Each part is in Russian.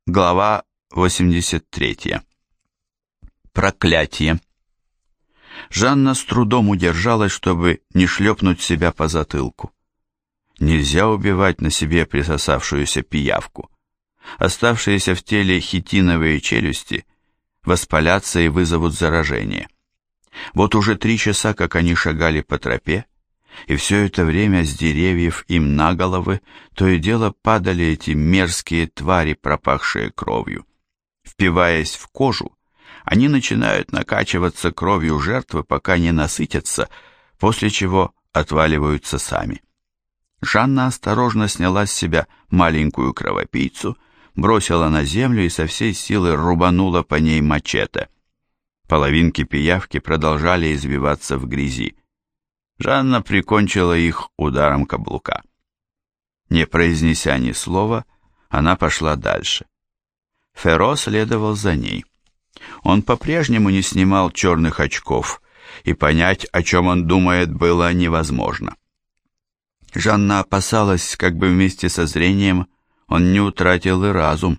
Глава 83. Проклятие. Жанна с трудом удержалась, чтобы не шлепнуть себя по затылку. Нельзя убивать на себе присосавшуюся пиявку. Оставшиеся в теле хитиновые челюсти воспалятся и вызовут заражение. Вот уже 3 часа, как они шагали по тропе, и все это время с деревьев им на головы то и дело падали эти мерзкие твари, пропахшие кровью. Впиваясь в кожу, они начинают накачиваться кровью жертвы, пока не насытятся, после чего отваливаются сами. Жанна осторожно сняла с себя маленькую кровопийцу, бросила на землю и со всей силы рубанула по ней мачете. Половинки пиявки продолжали извиваться в грязи. Жанна прикончила их ударом каблука. Не произнеся ни слова, она пошла дальше. Ферро следовал за ней. Он по-прежнему не снимал черных очков, и понять, о чем он думает, было невозможно. Жанна опасалась, как бы вместе со зрением он не утратил и разум.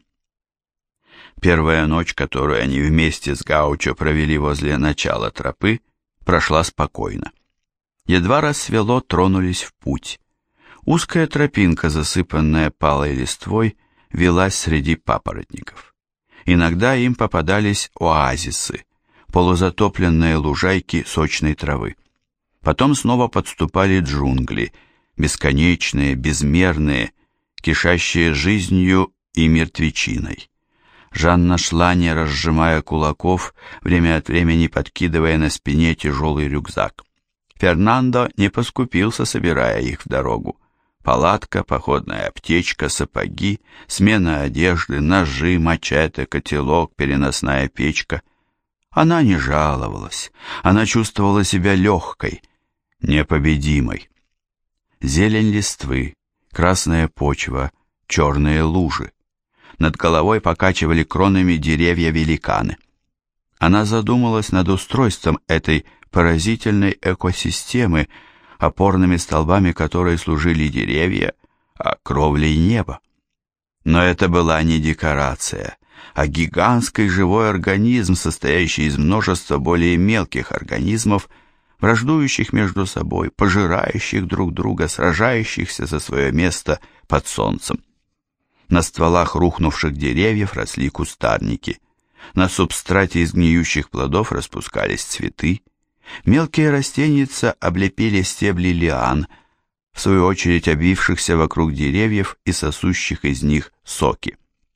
Первая ночь, которую они вместе с Гаучо провели возле начала тропы, прошла спокойно. Едва рассвело, тронулись в путь. Узкая тропинка, засыпанная палой листвой, велась среди папоротников. Иногда им попадались оазисы, полузатопленные лужайки сочной травы. Потом снова подступали джунгли, бесконечные, безмерные, кишащие жизнью и мертвечиной. Жанна шла, не разжимая кулаков, время от времени подкидывая на спине тяжелый рюкзак. Фернандо не поскупился, собирая их в дорогу. Палатка, походная аптечка, сапоги, смена одежды, ножи, мачете, котелок, переносная печка. Она не жаловалась, она чувствовала себя легкой, непобедимой. Зелень листвы, красная почва, черные лужи. Над головой покачивали кронами деревья-великаны. Она задумалась над устройством этой поразительной экосистемы, опорными столбами которой служили деревья, а кровлей небо. Но это была не декорация, а гигантский живой организм, состоящий из множества более мелких организмов, враждующих между собой, пожирающих друг друга, сражающихся за свое место под солнцем. На стволах рухнувших деревьев росли кустарники, на субстрате из гниющих плодов распускались цветы, мелкие растеница облепили стебли лиан, в свою очередь обвившихся вокруг деревьев и сосущих из них соки.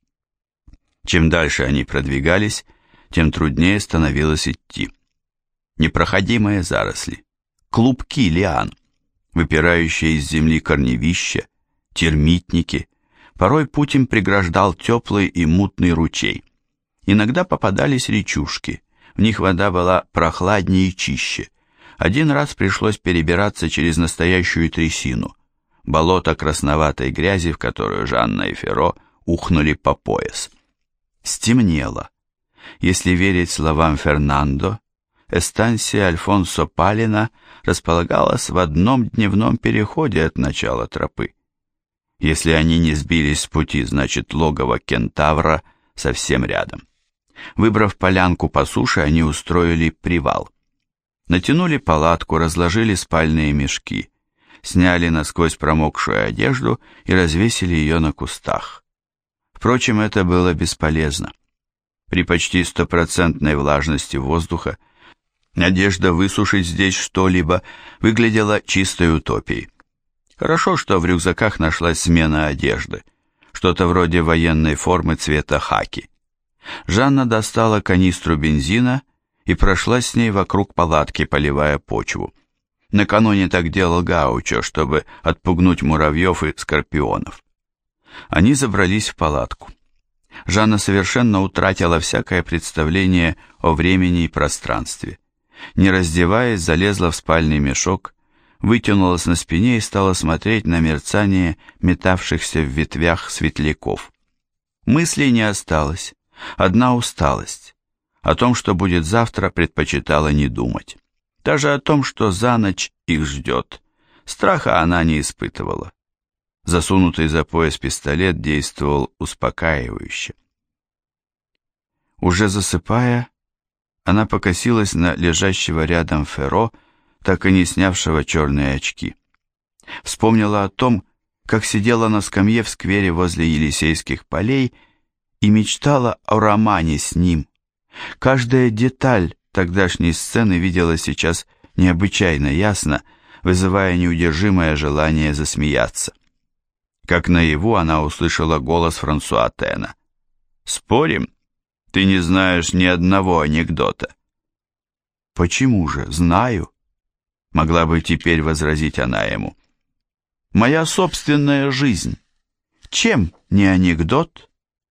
Чем дальше они продвигались, тем труднее становилось идти. Непроходимые заросли, клубки лиан, выпирающие из земли корневища, термитники. Порой путь им преграждал теплый и мутный ручей. Иногда попадались речушки, в них вода была прохладнее и чище. Один раз пришлось перебираться через настоящую трясину, болото красноватой грязи, в которую Жанна и Ферро ухнули по пояс. Стемнело. Если верить словам Фернандо, эстансия Альфонсо Палина располагалась в одном дневном переходе от начала тропы. Если они не сбились с пути, значит, логово кентавра совсем рядом. Выбрав полянку по суше, они устроили привал. Натянули палатку, разложили спальные мешки, сняли насквозь промокшую одежду и развесили ее на кустах. Впрочем, это было бесполезно. При почти 100% влажности воздуха надежда высушить здесь что-либо выглядела чистой утопией. Хорошо, что в рюкзаках нашлась смена одежды, что-то вроде военной формы цвета хаки. Жанна достала канистру бензина и прошлась с ней вокруг палатки, поливая почву. Накануне так делал Гаучо, чтобы отпугнуть муравьев и скорпионов. Они забрались в палатку. Жанна совершенно утратила всякое представление о времени и пространстве. Не раздеваясь, залезла в спальный мешок, вытянулась на спине и стала смотреть на мерцание метавшихся в ветвях светляков. Мыслей не осталось, одна усталость. О том, что будет завтра, предпочитала не думать. Даже о том, что за ночь их ждет. Страха она не испытывала. Засунутый за пояс пистолет действовал успокаивающе. Уже засыпая, она покосилась на лежащего рядом Ферро, так и не снявшего черные очки. Вспомнила о том, как сидела на скамье в сквере возле Елисейских полей и мечтала о романе с ним. Каждая деталь тогдашней сцены видела сейчас необычайно ясно, вызывая неудержимое желание засмеяться. Как наяву она услышала голос Франсуа Тена. «Спорим? Ты не знаешь ни одного анекдота». «Почему же? Знаю», — могла бы теперь возразить она ему. «Моя собственная жизнь. Чем не анекдот?»